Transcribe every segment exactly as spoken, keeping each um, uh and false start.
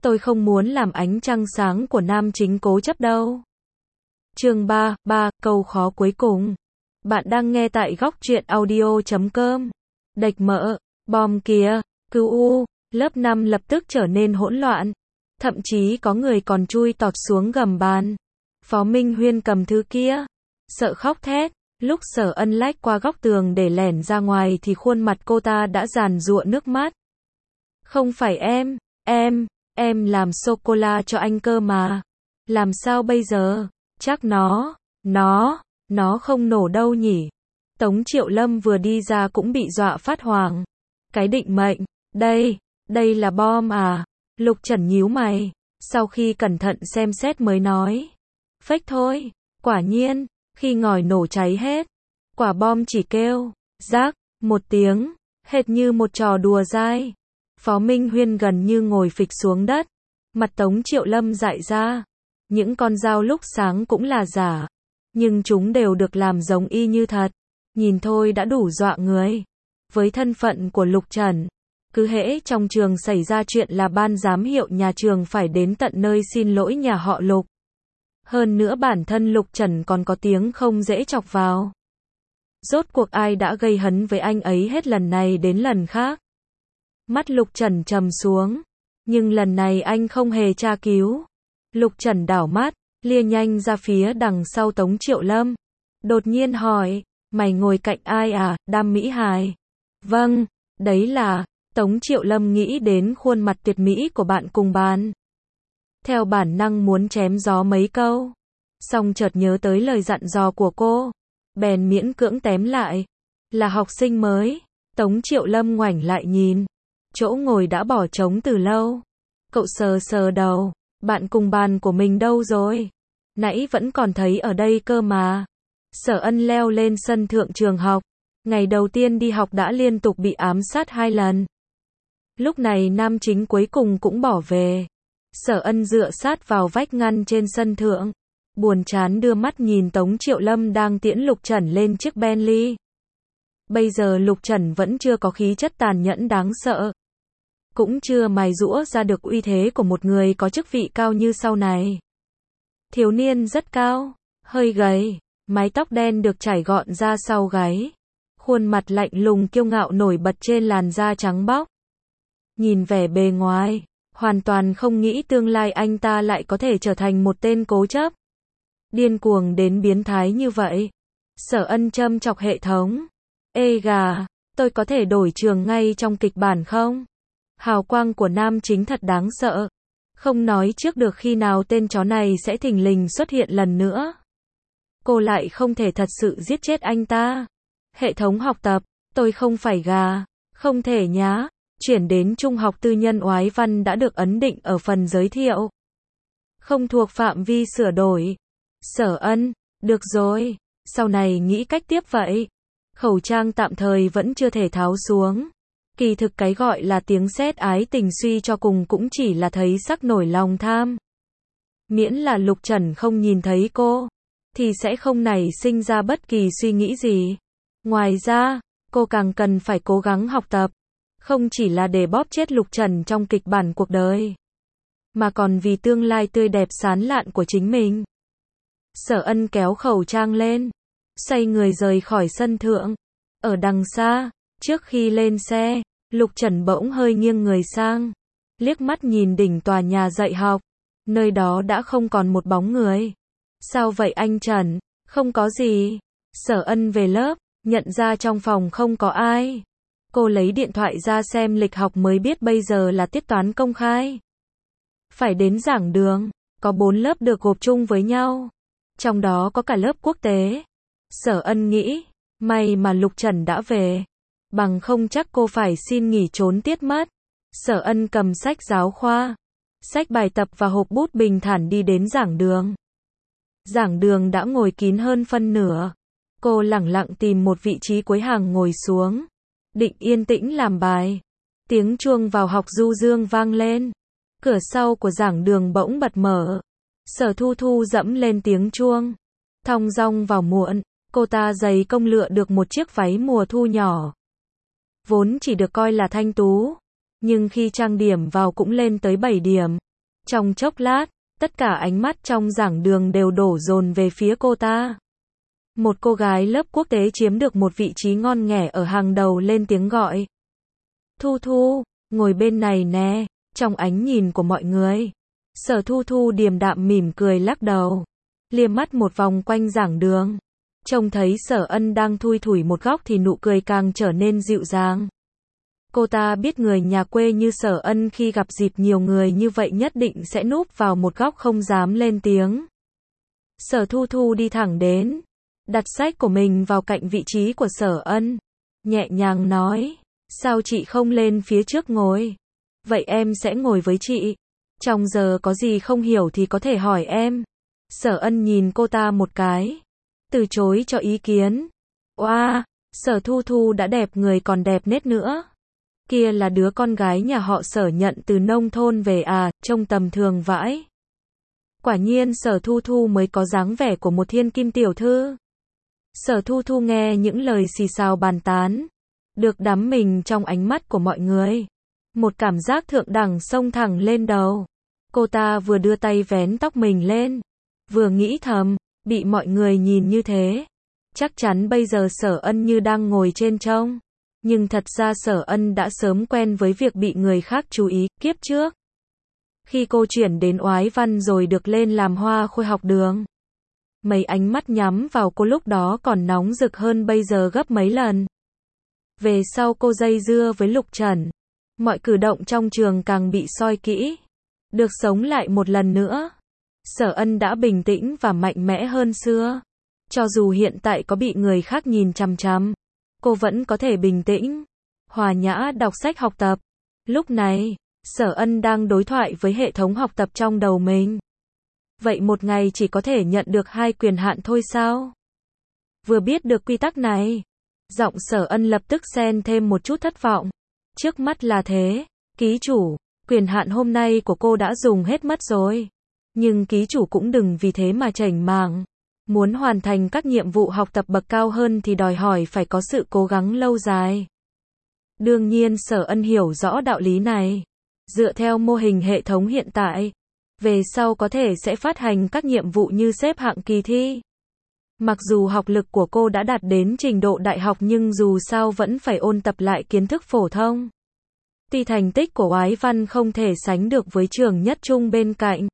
tôi không muốn làm ánh trăng sáng của nam chính cố chấp đâu. Chương ba, ba, câu khó cuối cùng. Bạn đang nghe tại góc truyện audio chấm com. Đạch mỡ, bom kìa, cứu u, lớp năm lập tức trở nên hỗn loạn. Thậm chí có người còn chui tọt xuống gầm bàn. Phó Minh Huyên cầm thứ kia, sợ khóc thét. Lúc Sở Ân lách qua góc tường để lẻn ra ngoài thì khuôn mặt cô ta đã giàn giụa nước mắt. Không phải em, em, em làm sô-cô-la cho anh cơ mà. Làm sao bây giờ? Chắc nó, nó, nó không nổ đâu nhỉ? Tống Triệu Lâm vừa đi ra cũng bị dọa phát hoảng. Cái định mệnh, đây, đây là bom à? Lục Trần nhíu mày, sau khi cẩn thận xem xét mới nói. Fake thôi, quả nhiên, khi ngòi nổ cháy hết, quả bom chỉ kêu, rác, một tiếng, hệt như một trò đùa dai. Phó Minh Huyên gần như ngồi phịch xuống đất, mặt Tống Triệu Lâm dại ra. Những con dao lúc sáng cũng là giả, nhưng chúng đều được làm giống y như thật. Nhìn thôi đã đủ dọa người. Với thân phận của Lục Trần, cứ hễ trong trường xảy ra chuyện là ban giám hiệu nhà trường phải đến tận nơi xin lỗi nhà họ Lục. Hơn nữa bản thân Lục Trần còn có tiếng không dễ chọc vào. Rốt cuộc ai đã gây hấn với anh ấy hết lần này đến lần khác. Mắt Lục Trần trầm xuống, nhưng lần này anh không hề tra cứu. Lục Trần đảo mắt, lia nhanh ra phía đằng sau Tống Triệu Lâm. Đột nhiên hỏi, mày ngồi cạnh ai à, Đam Mỹ Hài? Vâng, đấy là, Tống Triệu Lâm nghĩ đến khuôn mặt tuyệt mỹ của bạn cùng bàn. Theo bản năng muốn chém gió mấy câu, xong chợt nhớ tới lời dặn dò của cô, bèn miễn cưỡng tém lại. Là học sinh mới. Tống Triệu Lâm ngoảnh lại nhìn, chỗ ngồi đã bỏ trống từ lâu. Cậu sờ sờ đầu, bạn cùng bàn của mình đâu rồi? Nãy vẫn còn thấy ở đây cơ mà. Sở Ân leo lên sân thượng trường học, ngày đầu tiên đi học đã liên tục bị ám sát hai lần. Lúc này nam chính cuối cùng cũng bỏ về. Sở Ân dựa sát vào vách ngăn trên sân thượng, buồn chán đưa mắt nhìn Tống Triệu Lâm đang tiễn Lục Trần lên chiếc Bentley. Bây giờ Lục Trần vẫn chưa có khí chất tàn nhẫn đáng sợ, cũng chưa mài giũa ra được uy thế của một người có chức vị cao như sau này. Thiếu niên rất cao, hơi gầy, mái tóc đen được chải gọn ra sau gáy, khuôn mặt lạnh lùng kiêu ngạo nổi bật trên làn da trắng bóc. Nhìn vẻ bề ngoài, hoàn toàn không nghĩ tương lai anh ta lại có thể trở thành một tên cố chấp, điên cuồng đến biến thái như vậy. Sở Ân châm chọc hệ thống. Ê gà, tôi có thể đổi trường ngay trong kịch bản không? Hào quang của nam chính thật đáng sợ. Không nói trước được khi nào tên chó này sẽ thình lình xuất hiện lần nữa. Cô lại không thể thật sự giết chết anh ta. Hệ thống học tập, tôi không phải gà, không thể nhá. Chuyển đến trung học tư nhân Oái Văn đã được ấn định ở phần giới thiệu. Không thuộc phạm vi sửa đổi. Sở Ân, được rồi, sau này nghĩ cách tiếp vậy. Khẩu trang tạm thời vẫn chưa thể tháo xuống. Kỳ thực cái gọi là tiếng sét ái tình suy cho cùng cũng chỉ là thấy sắc nổi lòng tham. Miễn là Lục Trần không nhìn thấy cô, thì sẽ không nảy sinh ra bất kỳ suy nghĩ gì. Ngoài ra, cô càng cần phải cố gắng học tập. Không chỉ là để bóp chết Lục Trần trong kịch bản cuộc đời, mà còn vì tương lai tươi đẹp sáng lạn của chính mình. Sở Ân kéo khẩu trang lên, xoay người rời khỏi sân thượng. Ở đằng xa, trước khi lên xe, Lục Trần bỗng hơi nghiêng người sang, liếc mắt nhìn đỉnh tòa nhà dạy học. Nơi đó đã không còn một bóng người. Sao vậy anh Trần? Không có gì. Sở Ân về lớp, nhận ra trong phòng không có ai. Cô lấy điện thoại ra xem lịch học mới biết bây giờ là tiết toán công khai. Phải đến giảng đường, có bốn lớp được gộp chung với nhau. Trong đó có cả lớp quốc tế. Sở Ân nghĩ, may mà Lục Trần đã về. Bằng không chắc cô phải xin nghỉ trốn tiết mất. Sở Ân cầm sách giáo khoa, sách bài tập và hộp bút bình thản đi đến giảng đường. Giảng đường đã ngồi kín hơn phân nửa. Cô lẳng lặng tìm một vị trí cuối hàng ngồi xuống, định yên tĩnh làm bài. Tiếng chuông vào học du dương vang lên. Cửa sau của giảng đường bỗng bật mở. Sở Thu Thu dẫm lên tiếng chuông, thong dong vào muộn. Cô ta dày công lựa được một chiếc váy mùa thu nhỏ, vốn chỉ được coi là thanh tú, nhưng khi trang điểm vào cũng lên tới bảy điểm. Trong chốc lát, tất cả ánh mắt trong giảng đường đều đổ dồn về phía cô ta. Một cô gái lớp quốc tế chiếm được một vị trí ngon nghẻ ở hàng đầu lên tiếng gọi. Thu Thu, ngồi bên này nè, trong ánh nhìn của mọi người. Sở Thu Thu điềm đạm mỉm cười lắc đầu, liếc mắt một vòng quanh giảng đường. Trông thấy Sở Ân đang thui thủi một góc thì nụ cười càng trở nên dịu dàng. Cô ta biết người nhà quê như Sở Ân khi gặp dịp nhiều người như vậy nhất định sẽ núp vào một góc không dám lên tiếng. Sở Thu Thu đi thẳng đến, đặt sách của mình vào cạnh vị trí của Sở Ân, nhẹ nhàng nói, sao chị không lên phía trước ngồi? Vậy em sẽ ngồi với chị. Trong giờ có gì không hiểu thì có thể hỏi em. Sở Ân nhìn cô ta một cái, từ chối cho ý kiến. Oa, wow, Sở Thu Thu đã đẹp người còn đẹp nết nữa. Kia là đứa con gái nhà họ Sở nhận từ nông thôn về à, trông tầm thường vãi. Quả nhiên Sở Thu Thu mới có dáng vẻ của một thiên kim tiểu thư. Sở Thu Thu nghe những lời xì xào bàn tán, được đắm mình trong ánh mắt của mọi người. Một cảm giác thượng đẳng xông thẳng lên đầu. Cô ta vừa đưa tay vén tóc mình lên, vừa nghĩ thầm, bị mọi người nhìn như thế, chắc chắn bây giờ Sở Ân như đang ngồi trên trông. Nhưng thật ra Sở Ân đã sớm quen với việc bị người khác chú ý, kiếp trước. Khi cô chuyển đến Oái Văn rồi được lên làm hoa khôi học đường, mấy ánh mắt nhắm vào cô lúc đó còn nóng rực hơn bây giờ gấp mấy lần. Về sau cô dây dưa với Lục Trần, mọi cử động trong trường càng bị soi kỹ. Được sống lại một lần nữa, Sở Ân đã bình tĩnh và mạnh mẽ hơn xưa. Cho dù hiện tại có bị người khác nhìn chằm chằm, cô vẫn có thể bình tĩnh, hòa nhã đọc sách học tập. Lúc này, Sở Ân đang đối thoại với hệ thống học tập trong đầu mình. Vậy một ngày chỉ có thể nhận được hai quyền hạn thôi sao? Vừa biết được quy tắc này, giọng Sở Ân lập tức xen thêm một chút thất vọng. Trước mắt là thế, ký chủ, quyền hạn hôm nay của cô đã dùng hết mất rồi. Nhưng ký chủ cũng đừng vì thế mà chểnh mảng. Muốn hoàn thành các nhiệm vụ học tập bậc cao hơn thì đòi hỏi phải có sự cố gắng lâu dài. Đương nhiên Sở Ân hiểu rõ đạo lý này. Dựa theo mô hình hệ thống hiện tại, về sau có thể sẽ phát hành các nhiệm vụ như xếp hạng kỳ thi. Mặc dù học lực của cô đã đạt đến trình độ đại học nhưng dù sao vẫn phải ôn tập lại kiến thức phổ thông. Tuy thành tích của Oái Văn không thể sánh được với trường nhất trung bên cạnh,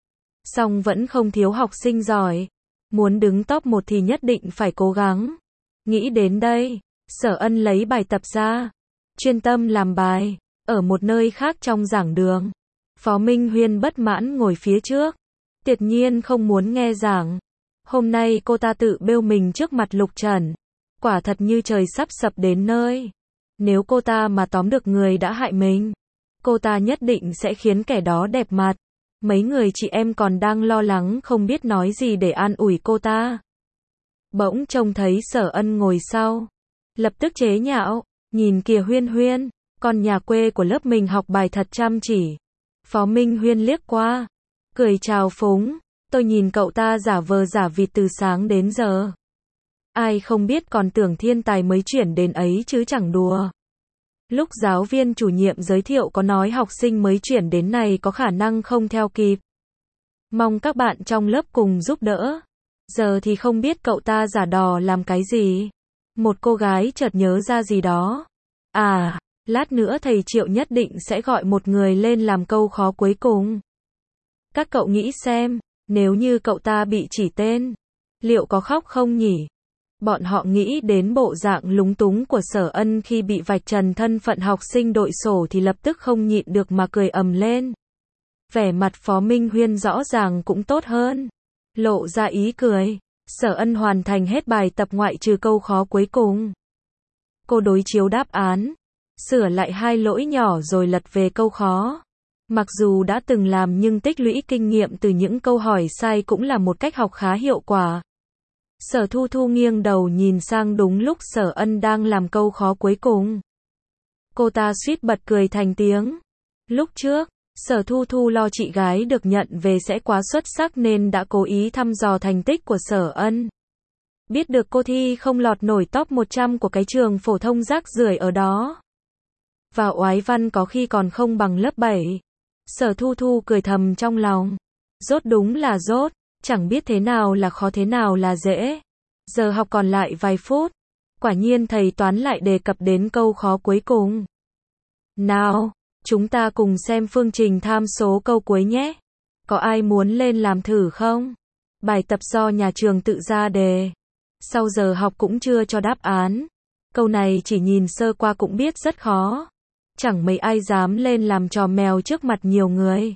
song vẫn không thiếu học sinh giỏi. Muốn đứng top một thì nhất định phải cố gắng. Nghĩ đến đây, Sở Ân lấy bài tập ra, chuyên tâm làm bài. Ở một nơi khác trong giảng đường, Phó Minh Huyên bất mãn ngồi phía trước, tuyệt nhiên không muốn nghe giảng. Hôm nay cô ta tự bêu mình trước mặt Lục Trần, quả thật như trời sắp sập đến nơi. Nếu cô ta mà tóm được người đã hại mình, cô ta nhất định sẽ khiến kẻ đó đẹp mặt. Mấy người chị em còn đang lo lắng không biết nói gì để an ủi cô ta. Bỗng trông thấy Sở Ân ngồi sau, lập tức chế nhạo, nhìn kìa Huyên Huyên, con nhà quê của lớp mình học bài thật chăm chỉ. Phó Minh Huyên liếc qua, cười chào phúng, tôi nhìn cậu ta giả vờ giả vịt từ sáng đến giờ. Ai không biết còn tưởng thiên tài mới chuyển đến ấy chứ chẳng đùa. Lúc giáo viên chủ nhiệm giới thiệu có nói học sinh mới chuyển đến này có khả năng không theo kịp. Mong các bạn trong lớp cùng giúp đỡ. Giờ thì không biết cậu ta giả đò làm cái gì. Một cô gái chợt nhớ ra gì đó. À, lát nữa thầy Triệu nhất định sẽ gọi một người lên làm câu khó cuối cùng. Các cậu nghĩ xem, nếu như cậu ta bị chỉ tên, liệu có khóc không nhỉ? Bọn họ nghĩ đến bộ dạng lúng túng của Sở Ân khi bị vạch trần thân phận học sinh đội sổ thì lập tức không nhịn được mà cười ầm lên. Vẻ mặt Phó Minh Huyên rõ ràng cũng tốt hơn, lộ ra ý cười. Sở Ân hoàn thành hết bài tập ngoại trừ câu khó cuối cùng. Cô đối chiếu đáp án, sửa lại hai lỗi nhỏ rồi lật về câu khó. Mặc dù đã từng làm nhưng tích lũy kinh nghiệm từ những câu hỏi sai cũng là một cách học khá hiệu quả. Sở Thu Thu nghiêng đầu nhìn sang đúng lúc Sở Ân đang làm câu khó cuối cùng. Cô ta suýt bật cười thành tiếng. Lúc trước, Sở Thu Thu lo chị gái được nhận về sẽ quá xuất sắc nên đã cố ý thăm dò thành tích của Sở Ân. Biết được cô thi không lọt nổi top một trăm của cái trường phổ thông rác rưởi ở đó. Và Oái Văn có khi còn không bằng lớp bảy. Sở Thu Thu cười thầm trong lòng. Rốt đúng là rốt, chẳng biết thế nào là khó thế nào là dễ. Giờ học còn lại vài phút. Quả nhiên thầy toán lại đề cập đến câu khó cuối cùng. Nào, chúng ta cùng xem phương trình tham số câu cuối nhé. Có ai muốn lên làm thử không? Bài tập do nhà trường tự ra đề. Sau giờ học cũng chưa cho đáp án. Câu này chỉ nhìn sơ qua cũng biết rất khó. Chẳng mấy ai dám lên làm trò mèo trước mặt nhiều người.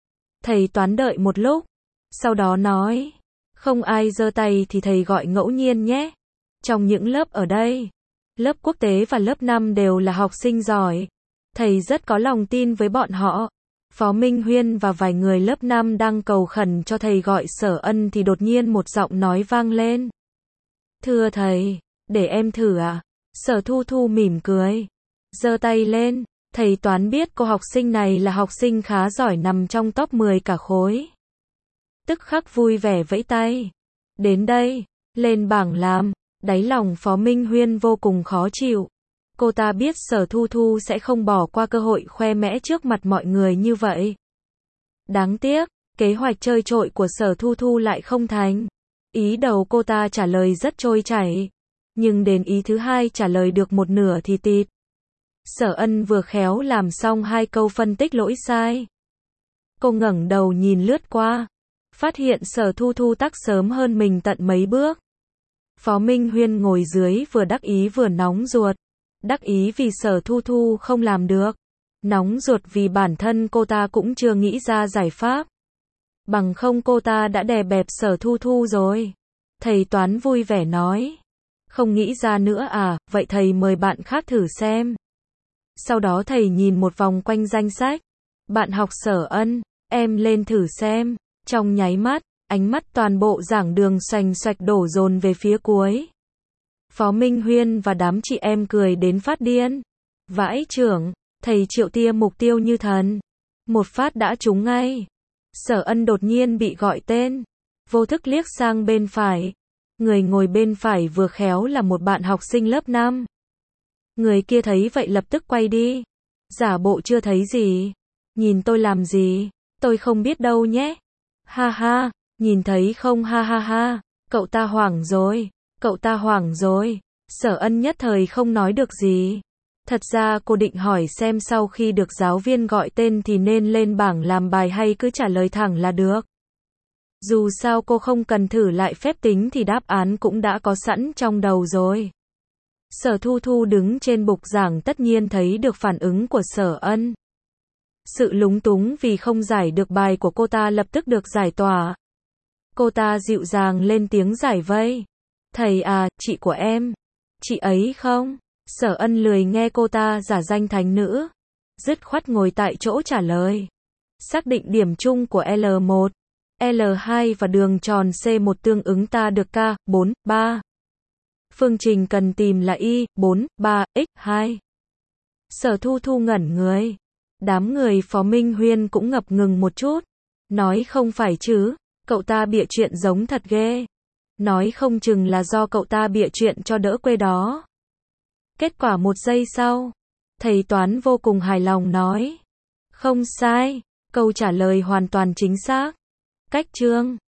Thầy toán đợi một lúc. Sau đó nói. Không ai giơ tay thì thầy gọi ngẫu nhiên nhé. Trong những lớp ở đây, lớp quốc tế và lớp năm đều là học sinh giỏi. Thầy rất có lòng tin với bọn họ. Phó Minh Huyên và vài người lớp năm đang cầu khẩn cho thầy gọi Sở Ân thì đột nhiên một giọng nói vang lên. Thưa thầy, để em thử à? Sở Thu Thu mỉm cười. Giơ tay lên, thầy toán biết cô học sinh này là học sinh khá giỏi nằm trong top mười cả khối. Tức khắc vui vẻ vẫy tay. Đến đây, lên bảng làm. Đáy lòng Phó Minh Huyên vô cùng khó chịu. Cô ta biết Sở Thu Thu sẽ không bỏ qua cơ hội khoe mẽ trước mặt mọi người như vậy. Đáng tiếc, kế hoạch chơi trội của Sở Thu Thu lại không thành. Ý đầu cô ta trả lời rất trôi chảy. Nhưng đến ý thứ hai trả lời được một nửa thì tịt. Sở Ân vừa khéo làm xong hai câu phân tích lỗi sai. Cô ngẩng đầu nhìn lướt qua. Phát hiện Sở Thu Thu tắc sớm hơn mình tận mấy bước. Phó Minh Huyên ngồi dưới vừa đắc ý vừa nóng ruột. Đắc ý vì Sở Thu Thu không làm được. Nóng ruột vì bản thân cô ta cũng chưa nghĩ ra giải pháp. Bằng không cô ta đã đè bẹp Sở Thu Thu rồi. Thầy toán vui vẻ nói. Không nghĩ ra nữa à, vậy thầy mời bạn khác thử xem. Sau đó thầy nhìn một vòng quanh danh sách. Bạn học Sở Ân, em lên thử xem. Trong nháy mắt, ánh mắt toàn bộ giảng đường xoành xoạch đổ dồn về phía cuối. Phó Minh Huyên và đám chị em cười đến phát điên. Vãi trưởng, thầy Triệu tia mục tiêu như thần. Một phát đã trúng ngay. Sở Ân đột nhiên bị gọi tên. Vô thức liếc sang bên phải. Người ngồi bên phải vừa khéo là một bạn học sinh lớp năm. Người kia thấy vậy lập tức quay đi. Giả bộ chưa thấy gì. Nhìn tôi làm gì? Tôi không biết đâu nhé. Ha ha, nhìn thấy không ha ha ha. Cậu ta hoảng rồi. Cậu ta hoảng rồi. Sở Ân nhất thời không nói được gì. Thật ra cô định hỏi xem sau khi được giáo viên gọi tên thì nên lên bảng làm bài hay cứ trả lời thẳng là được. Dù sao cô không cần thử lại phép tính thì đáp án cũng đã có sẵn trong đầu rồi. Sở Thu Thu đứng trên bục giảng tất nhiên thấy được phản ứng của Sở Ân. Sự lúng túng vì không giải được bài của cô ta lập tức được giải tỏa. Cô ta dịu dàng lên tiếng giải vây. Thầy à, chị của em. Chị ấy không? Sở Ân lười nghe cô ta giả danh thánh nữ. Dứt khoát ngồi tại chỗ trả lời. Xác định điểm chung của L một, L hai và đường tròn C một tương ứng ta được K, bốn, ba. Phương trình cần tìm là Y, bốn, ba, x hai. Sở Thu Thu ngẩn người. Đám người Phó Minh Huyên cũng ngập ngừng một chút. Nói không phải chứ, cậu ta bịa chuyện giống thật ghê. Nói không chừng là do cậu ta bịa chuyện cho đỡ quê đó. Kết quả một giây sau, thầy toán vô cùng hài lòng nói. Không sai, câu trả lời hoàn toàn chính xác. Cách chương